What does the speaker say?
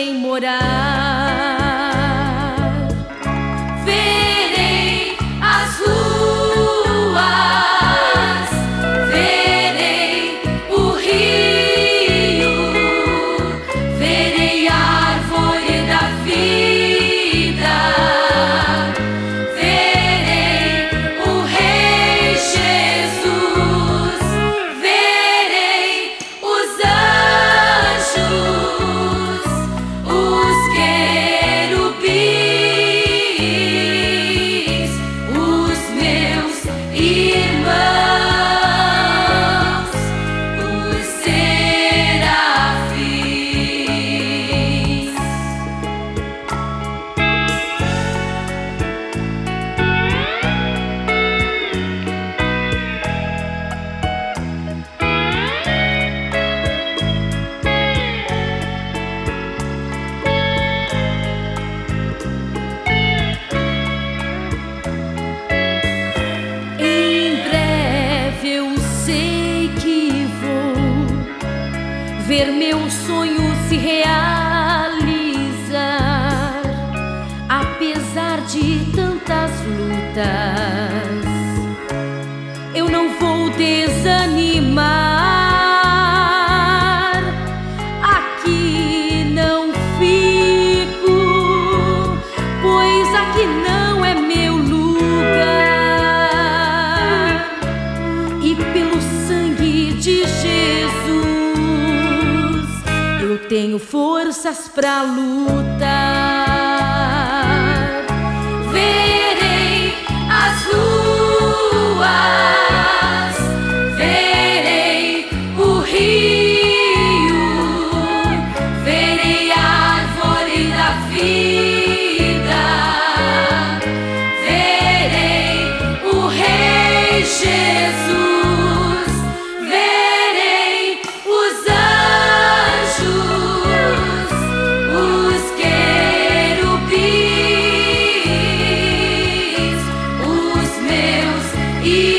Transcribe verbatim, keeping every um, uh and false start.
quem morar. Verei as ruas, verei o rio, verei a árvore da vida, verei o Rei Jesus, verei os anjos, os querubins, os meus irmãos, os serafins. Em breve eu sei que vou ver meu sonho se realizar, apesar de tantas lutas. Eu não vou desanimar. Aqui não fico, pois aqui não é meu lugar. E pelo sangue de Jesus eu tenho forças pra lutar. Verei as ruas, verei o rio, verei a árvore da vida, verei o Rei Jesus, verei os anjos, os querubins, os meus irmãos.